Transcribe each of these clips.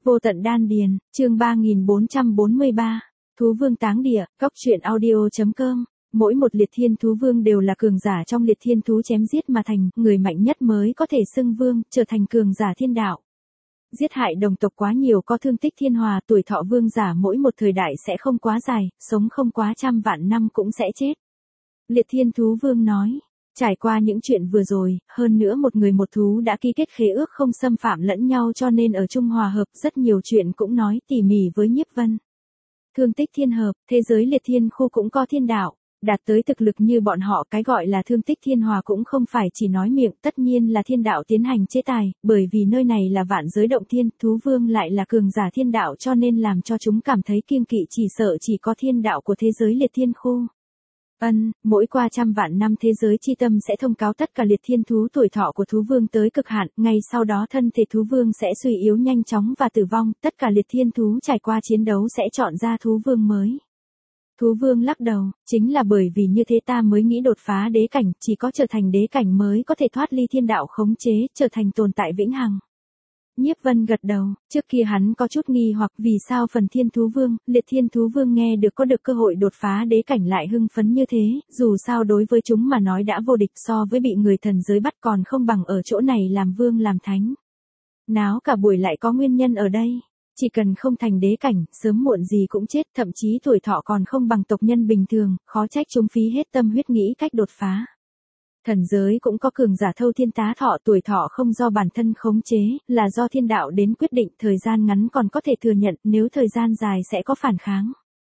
Vô tận đan điền, chương 3443, Thú Vương Táng Địa, Cóc truyện audio.com. Mỗi một liệt thiên thú vương đều là cường giả trong liệt thiên thú chém giết mà thành, người mạnh nhất mới có thể xưng vương, trở thành cường giả thiên đạo. Giết hại đồng tộc quá nhiều có thương tích thiên hòa, tuổi thọ vương giả mỗi một thời đại sẽ không quá dài, sống không quá trăm vạn năm cũng sẽ chết. Liệt thiên thú vương nói. Trải qua những chuyện vừa rồi, hơn nữa một người một thú đã ký kết khế ước không xâm phạm lẫn nhau cho nên ở chung hòa hợp, rất nhiều chuyện cũng nói tỉ mỉ với Nhiếp Vân. Thương tích thiên hợp, thế giới liệt thiên khu cũng có thiên đạo, đạt tới thực lực như bọn họ, cái gọi là thương tích thiên hòa cũng không phải chỉ nói miệng, tất nhiên là thiên đạo tiến hành chế tài, bởi vì nơi này là vạn giới động thiên, thú vương lại là cường giả thiên đạo cho nên làm cho chúng cảm thấy kiêng kỵ, chỉ sợ chỉ có thiên đạo của thế giới liệt thiên khu. Mỗi qua trăm vạn năm thế giới chi tâm sẽ thông cáo tất cả liệt thiên thú tuổi thọ của thú vương tới cực hạn, ngay sau đó thân thể thú vương sẽ suy yếu nhanh chóng và tử vong, tất cả liệt thiên thú trải qua chiến đấu sẽ chọn ra thú vương mới. Thú vương lắc đầu, chính là bởi vì như thế ta mới nghĩ đột phá đế cảnh, chỉ có trở thành đế cảnh mới có thể thoát ly thiên đạo khống chế, trở thành tồn tại vĩnh hằng. Nhiếp Vân gật đầu, trước kia hắn có chút nghi hoặc vì sao phần thiên thú vương, liệt thiên thú vương nghe được có được cơ hội đột phá đế cảnh lại hưng phấn như thế, dù sao đối với chúng mà nói đã vô địch, so với bị người thần giới bắt còn không bằng ở chỗ này làm vương làm thánh. Náo cả buổi lại có nguyên nhân ở đây, chỉ cần không thành đế cảnh, sớm muộn gì cũng chết, thậm chí tuổi thọ còn không bằng tộc nhân bình thường, khó trách chúng phí hết tâm huyết nghĩ cách đột phá. Thần giới cũng có cường giả thâu thiên tá thọ, tuổi thọ không do bản thân khống chế, là do thiên đạo đến quyết định, thời gian ngắn còn có thể thừa nhận, nếu thời gian dài sẽ có phản kháng.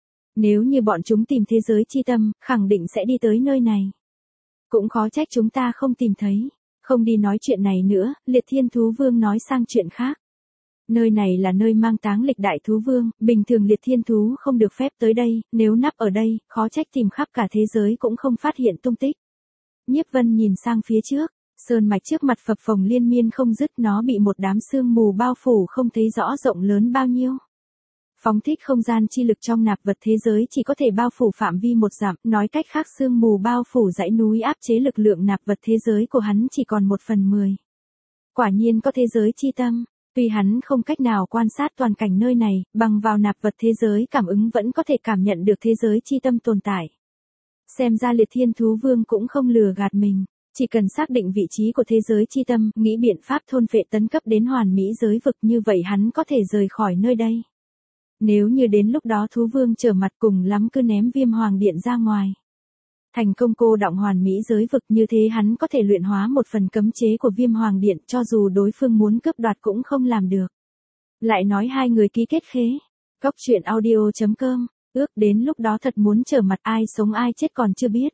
Nếu như bọn chúng tìm thế giới chi tâm, khẳng định sẽ đi tới nơi này. Cũng khó trách chúng ta không tìm thấy. Không đi nói chuyện này nữa, liệt thiên thú vương nói sang chuyện khác. Nơi này là nơi mang táng lịch đại thú vương, bình thường liệt thiên thú không được phép tới đây, nếu nắp ở đây, khó trách tìm khắp cả thế giới cũng không phát hiện tung tích. Nhiếp Vân nhìn sang phía trước, sơn mạch trước mặt phập phồng liên miên không dứt, nó bị một đám sương mù bao phủ không thấy rõ rộng lớn bao nhiêu. Phóng thích không gian chi lực trong nạp vật thế giới chỉ có thể bao phủ phạm vi một dặm, nói cách khác sương mù bao phủ dãy núi áp chế lực lượng nạp vật thế giới của hắn chỉ còn 1/10. Quả nhiên có thế giới chi tâm, tuy hắn không cách nào quan sát toàn cảnh nơi này, bằng vào nạp vật thế giới cảm ứng vẫn có thể cảm nhận được thế giới chi tâm tồn tại. Xem ra liệt thiên thú vương cũng không lừa gạt mình, chỉ cần xác định vị trí của thế giới chi tâm, nghĩ biện pháp thôn phệ tấn cấp đến hoàn mỹ giới vực, như vậy hắn có thể rời khỏi nơi đây. Nếu như đến lúc đó thú vương trở mặt, cùng lắm cứ ném viêm hoàng điện ra ngoài. Thành công cô đọng hoàn mỹ giới vực, như thế hắn có thể luyện hóa một phần cấm chế của viêm hoàng điện, cho dù đối phương muốn cướp đoạt cũng không làm được. Lại nói hai người ký kết khế. Cóc truyện audio.com. Ước đến lúc đó thật muốn trở mặt, ai sống ai chết còn chưa biết.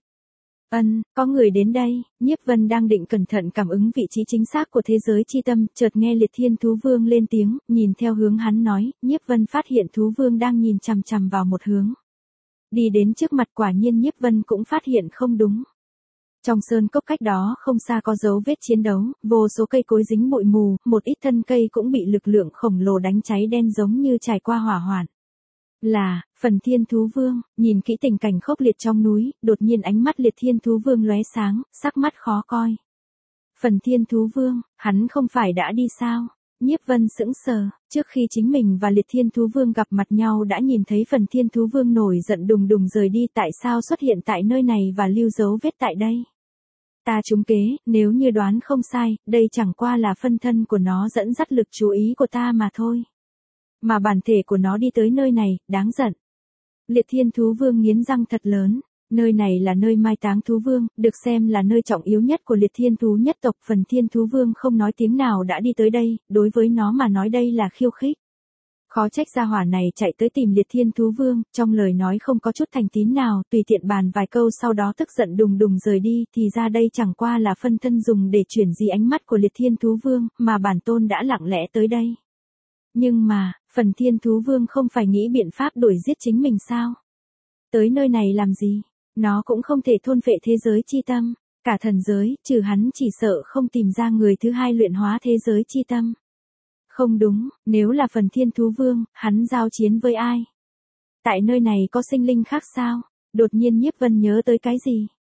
Có người đến đây, Nhiếp Vân đang định cẩn thận cảm ứng vị trí chính xác của thế giới chi tâm, chợt nghe liệt thiên thú vương lên tiếng, nhìn theo hướng hắn nói, Nhiếp Vân phát hiện thú vương đang nhìn chằm chằm vào một hướng. Đi đến trước mặt, quả nhiên Nhiếp Vân cũng phát hiện không đúng. Trong sơn cốc cách đó không xa có dấu vết chiến đấu, vô số cây cối dính bụi mù, một ít thân cây cũng bị lực lượng khổng lồ đánh cháy đen giống như trải qua hỏa hoạn. Là, phần thiên thú vương, nhìn kỹ tình cảnh khốc liệt trong núi, đột nhiên ánh mắt liệt thiên thú vương lóe sáng, sắc mắt khó coi. Phần thiên thú vương, hắn không phải đã đi sao? Nhiếp Vân sững sờ, trước khi chính mình và liệt thiên thú vương gặp mặt nhau đã nhìn thấy phần thiên thú vương nổi giận đùng đùng rời đi, tại sao xuất hiện tại nơi này và lưu dấu vết tại đây? Ta trúng kế, nếu như đoán không sai, đây chẳng qua là phân thân của nó dẫn dắt lực chú ý của ta mà thôi. Mà bản thể của nó đi tới nơi này, đáng giận. Liệt thiên thú vương nghiến răng thật lớn, nơi này là nơi mai táng thú vương, được xem là nơi trọng yếu nhất của liệt thiên thú nhất tộc, phần thiên thú vương không nói tiếng nào đã đi tới đây, đối với nó mà nói đây là khiêu khích. Khó trách gia hỏa này chạy tới tìm liệt thiên thú vương, trong lời nói không có chút thành tín nào, tùy tiện bàn vài câu sau đó tức giận đùng đùng rời đi, thì ra đây chẳng qua là phân thân dùng để chuyển di ánh mắt của liệt thiên thú vương, mà bản tôn đã lặng lẽ tới đây. Nhưng mà, phần thiên thú vương không phải nghĩ biện pháp đuổi giết chính mình sao? Tới nơi này làm gì? Nó cũng không thể thôn phệ thế giới chi tâm. Cả thần giới, trừ hắn chỉ sợ không tìm ra người thứ hai luyện hóa thế giới chi tâm. Không đúng, nếu là phần thiên thú vương, hắn giao chiến với ai? Tại nơi này có sinh linh khác sao? Đột nhiên Nhiếp Vân nhớ tới cái gì?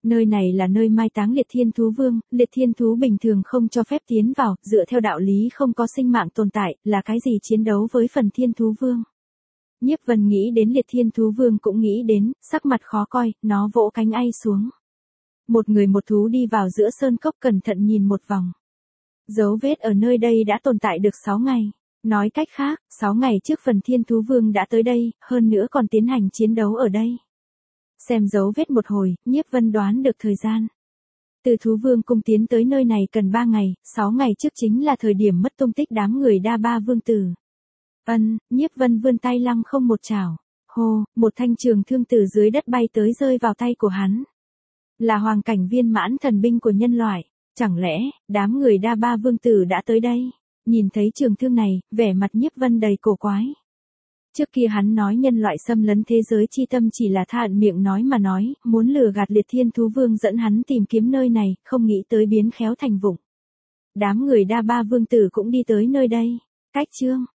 Nơi này là nơi mai táng liệt thiên thú vương, liệt thiên thú bình thường không cho phép tiến vào, dựa theo đạo lý không có sinh mạng tồn tại, là cái gì chiến đấu với phần thiên thú vương. Nhiếp Vân nghĩ đến liệt thiên thú vương cũng nghĩ đến, sắc mặt khó coi, nó vỗ cánh ay xuống. Một người một thú đi vào giữa sơn cốc cẩn thận nhìn một vòng. Dấu vết ở nơi đây đã tồn tại được 6 ngày. Nói cách khác, 6 ngày trước phần thiên thú vương đã tới đây, hơn nữa còn tiến hành chiến đấu ở đây. Xem dấu vết một hồi, Nhiếp Vân đoán được thời gian. Từ thú vương cung tiến tới nơi này cần 3 ngày, 6 ngày trước chính là thời điểm mất tung tích đám người Đa Ba vương tử. Nhiếp Vân vươn tay lăng không một chảo. Hô, một thanh trường thương từ dưới đất bay tới rơi vào tay của hắn. Là hoàng cảnh viên mãn thần binh của nhân loại. Chẳng lẽ, đám người Đa Ba vương tử đã tới đây? Nhìn thấy trường thương này, vẻ mặt Nhiếp Vân đầy cổ quái. Trước kia hắn nói nhân loại xâm lấn thế giới chi tâm chỉ là thản miệng nói mà nói, muốn lừa gạt liệt thiên thú vương dẫn hắn tìm kiếm nơi này, không nghĩ tới biến khéo thành vụng. Đám người Đa Ba vương tử cũng đi tới nơi đây. Cách chương